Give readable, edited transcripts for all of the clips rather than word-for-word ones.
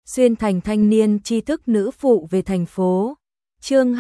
xuyên thành thanh niên tri thức nữ phụ về thành phố. Chương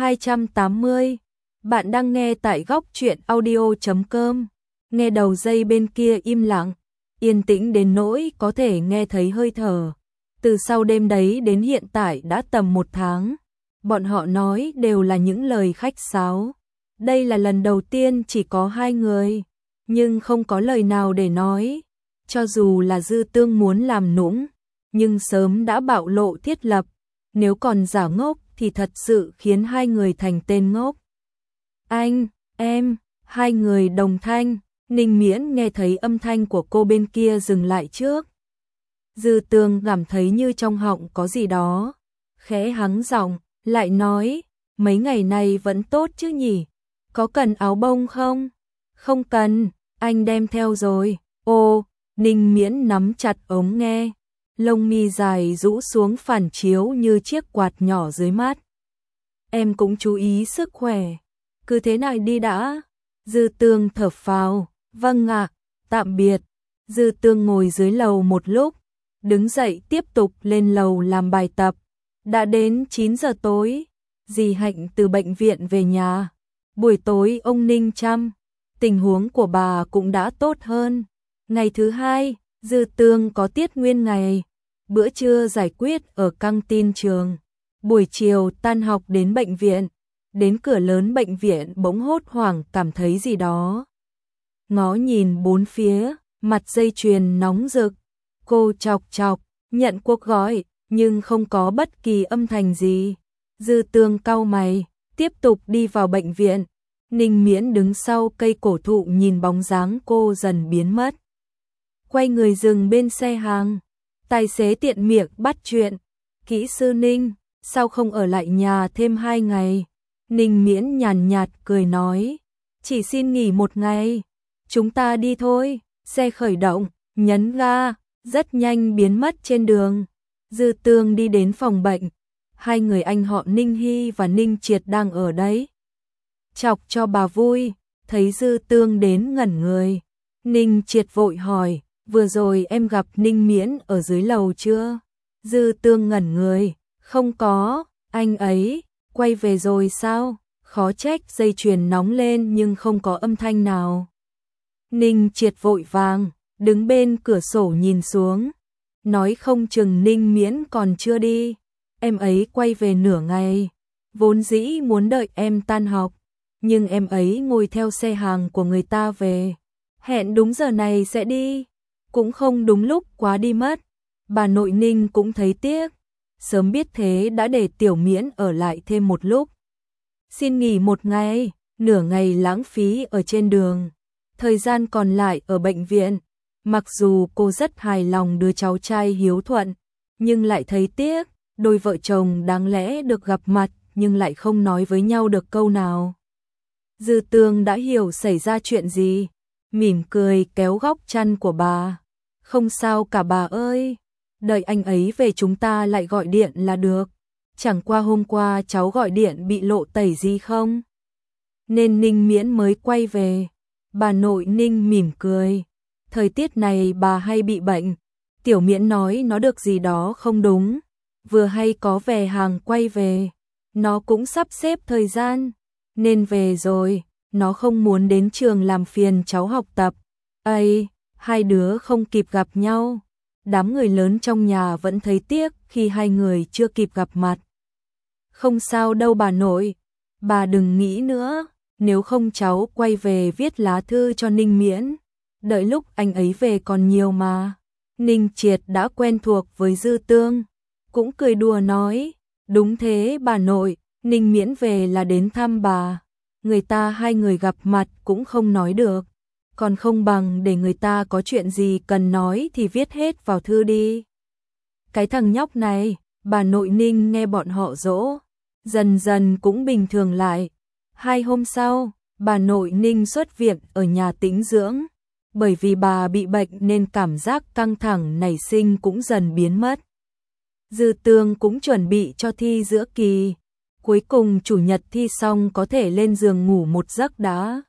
280. Bạn đang nghe tại góc truyện audio.com. Nghe đầu dây bên kia im lặng, yên tĩnh đến nỗi có thể nghe thấy hơi thở. Từ sau đêm đấy đến hiện tại đã tầm 1 tháng. Bọn họ nói đều là những lời khách sáo. Đây là lần đầu tiên chỉ có 2 người, nhưng không có lời nào để nói. Cho dù là Dư Tương muốn làm nũng, nhưng sớm đã bạo lộ thiết lập. Nếu còn giả ngốc thì thật sự khiến 2 người thành tên ngốc. Anh, em, 2 người đồng thanh. Ninh Miễn nghe thấy âm thanh của cô bên kia dừng lại trước. Dư Tương cảm thấy như trong họng có gì đó. Khẽ hắng giọng, lại nói, mấy ngày này vẫn tốt chứ nhỉ? Có cần áo bông không? Không cần, anh đem theo rồi. Ô, Ninh Miễn nắm chặt ống nghe. Lông mi dài rũ xuống phản chiếu như chiếc quạt nhỏ dưới mắt. Em cũng chú ý sức khỏe. Cứ thế này đi đã. Dư Tương thở phào. Vâng ạ, tạm biệt. Dư Tương ngồi dưới lầu một lúc, đứng dậy tiếp tục lên lầu làm bài tập. Đã đến 9 giờ tối, dì Hạnh từ bệnh viện về nhà. Buổi tối ông Ninh chăm, tình huống của bà cũng đã tốt hơn. Ngày thứ 2, Dư Tương có tiết nguyên ngày. Bữa trưa giải quyết ở căng tin trường. Buổi chiều tan học đến bệnh viện. Đến cửa lớn bệnh viện bỗng hốt hoảng cảm thấy gì đó. Ngó nhìn bốn phía, mặt dây chuyền nóng rực. Cô chọc chọc, nhận cuộc gọi, nhưng không có bất kỳ âm thanh gì. Dư Tương cau mày, tiếp tục đi vào bệnh viện. Ninh Miễn đứng sau cây cổ thụ nhìn bóng dáng cô dần biến mất. Quay người dừng bên xe hàng. Tài xế tiện miệng bắt chuyện. Kỹ sư Ninh, sao không ở lại nhà thêm 2 ngày? Ninh Miễn nhàn nhạt cười nói, chỉ xin nghỉ 1 ngày. Chúng ta đi thôi. Xe khởi động, nhấn ga, rất nhanh biến mất trên đường. Dư Tương đi đến phòng bệnh. 2 người anh họ Ninh Hy và Ninh Triệt đang ở đấy. Chọc cho bà vui, thấy Dư Tương đến ngẩn người. Ninh Triệt vội hỏi, vừa rồi em gặp Ninh Miễn ở dưới lầu chưa? Dư Tương ngẩn người, không có, anh ấy quay về rồi sao? Khó trách dây chuyền nóng lên nhưng không có âm thanh nào. Ninh Triệt vội vàng, đứng bên cửa sổ nhìn xuống. Nói không chừng Ninh Miễn còn chưa đi. Em ấy quay về nửa ngày. Vốn dĩ muốn đợi em tan học. Nhưng em ấy ngồi theo xe hàng của người ta về. Hẹn đúng giờ này sẽ đi. Cũng không đúng lúc quá đi mất. Bà nội Ninh cũng thấy tiếc. Sớm biết thế đã để Tiểu Miễn ở lại thêm một lúc. Xin nghỉ 1 ngày, nửa ngày lãng phí ở trên đường. Thời gian còn lại ở bệnh viện. Mặc dù cô rất hài lòng đứa cháu trai hiếu thuận, nhưng lại thấy tiếc, đôi vợ chồng đáng lẽ được gặp mặt nhưng lại không nói với nhau được câu nào. Dư Tương đã hiểu xảy ra chuyện gì, mỉm cười kéo góc chăn của bà. Không sao cả bà ơi, đợi anh ấy về chúng ta lại gọi điện là được. Chẳng qua hôm qua cháu gọi điện bị lộ tẩy gì không? Nên Ninh Miễn mới quay về. Bà nội Ninh mỉm cười. Thời tiết này bà hay bị bệnh. Tiểu Miễn nói nó được gì đó không đúng. Vừa hay có về hàng quay về. Nó cũng sắp xếp thời gian. Nên về rồi. Nó không muốn đến trường làm phiền cháu học tập. Ây, 2 đứa không kịp gặp nhau. Đám người lớn trong nhà vẫn thấy tiếc khi 2 người chưa kịp gặp mặt. Không sao đâu bà nội. Bà đừng nghĩ nữa. Nếu không cháu quay về viết lá thư cho Ninh Miễn. Đợi lúc anh ấy về còn nhiều mà. Ninh Triệt đã quen thuộc với Dư Tương. Cũng cười đùa nói. Đúng thế bà nội, Ninh Miễn về là đến thăm bà. Người ta 2 người gặp mặt cũng không nói được. Còn không bằng để người ta có chuyện gì cần nói thì viết hết vào thư đi. Cái thằng nhóc này, bà nội Ninh nghe bọn họ dỗ. Dần dần cũng bình thường lại. 2 hôm sau, bà nội Ninh xuất viện ở nhà tĩnh dưỡng. Bởi vì bà bị bệnh nên cảm giác căng thẳng nảy sinh cũng dần biến mất. Dư Tương cũng chuẩn bị cho thi giữa kỳ. Cuối cùng chủ nhật thi xong có thể lên giường ngủ một giấc đã.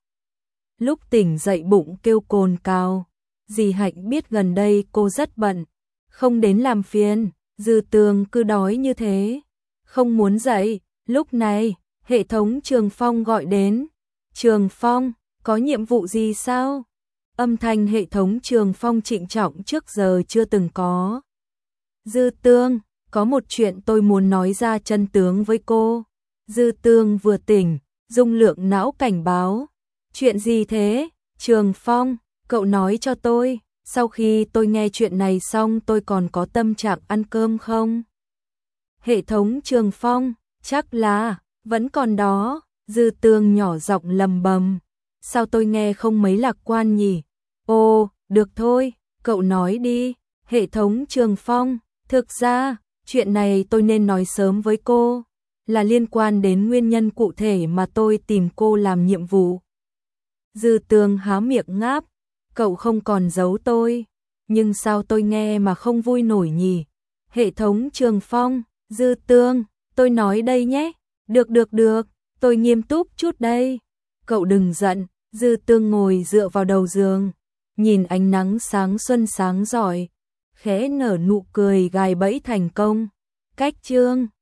Lúc tỉnh dậy bụng kêu cồn cào. Dì Hạnh biết gần đây cô rất bận, không đến làm phiền. Dư Tường cứ đói như thế, không muốn dậy. Lúc này, hệ thống Trường Phong gọi đến. Trường Phong, có nhiệm vụ gì sao? Âm thanh hệ thống Trường Phong trịnh trọng trước giờ chưa từng có. Dư Tương, có một chuyện tôi muốn nói ra chân tướng với cô. Dư Tương vừa tỉnh, dung lượng não cảnh báo. Chuyện gì thế? Trường Phong, cậu nói cho tôi, sau khi tôi nghe chuyện này xong tôi còn có tâm trạng ăn cơm không? Hệ thống Trường Phong, chắc là, vẫn còn đó. Dư Tương nhỏ giọng lầm bầm. Sao tôi nghe không mấy lạc quan nhỉ? Ồ, được thôi, cậu nói đi. Hệ thống Trường Phong, thực ra, chuyện này tôi nên nói sớm với cô, là liên quan đến nguyên nhân cụ thể mà tôi tìm cô làm nhiệm vụ. Dư Tương há miệng ngáp, cậu không còn giấu tôi, nhưng sao tôi nghe mà không vui nổi nhỉ? Hệ thống Trường Phong, Dư Tương, tôi nói đây nhé. Được, tôi nghiêm túc chút đây. Cậu đừng giận. Dư Tương ngồi dựa vào đầu giường, nhìn ánh nắng sáng xuân sáng rọi, khẽ nở nụ cười gài bẫy thành công. Cách chương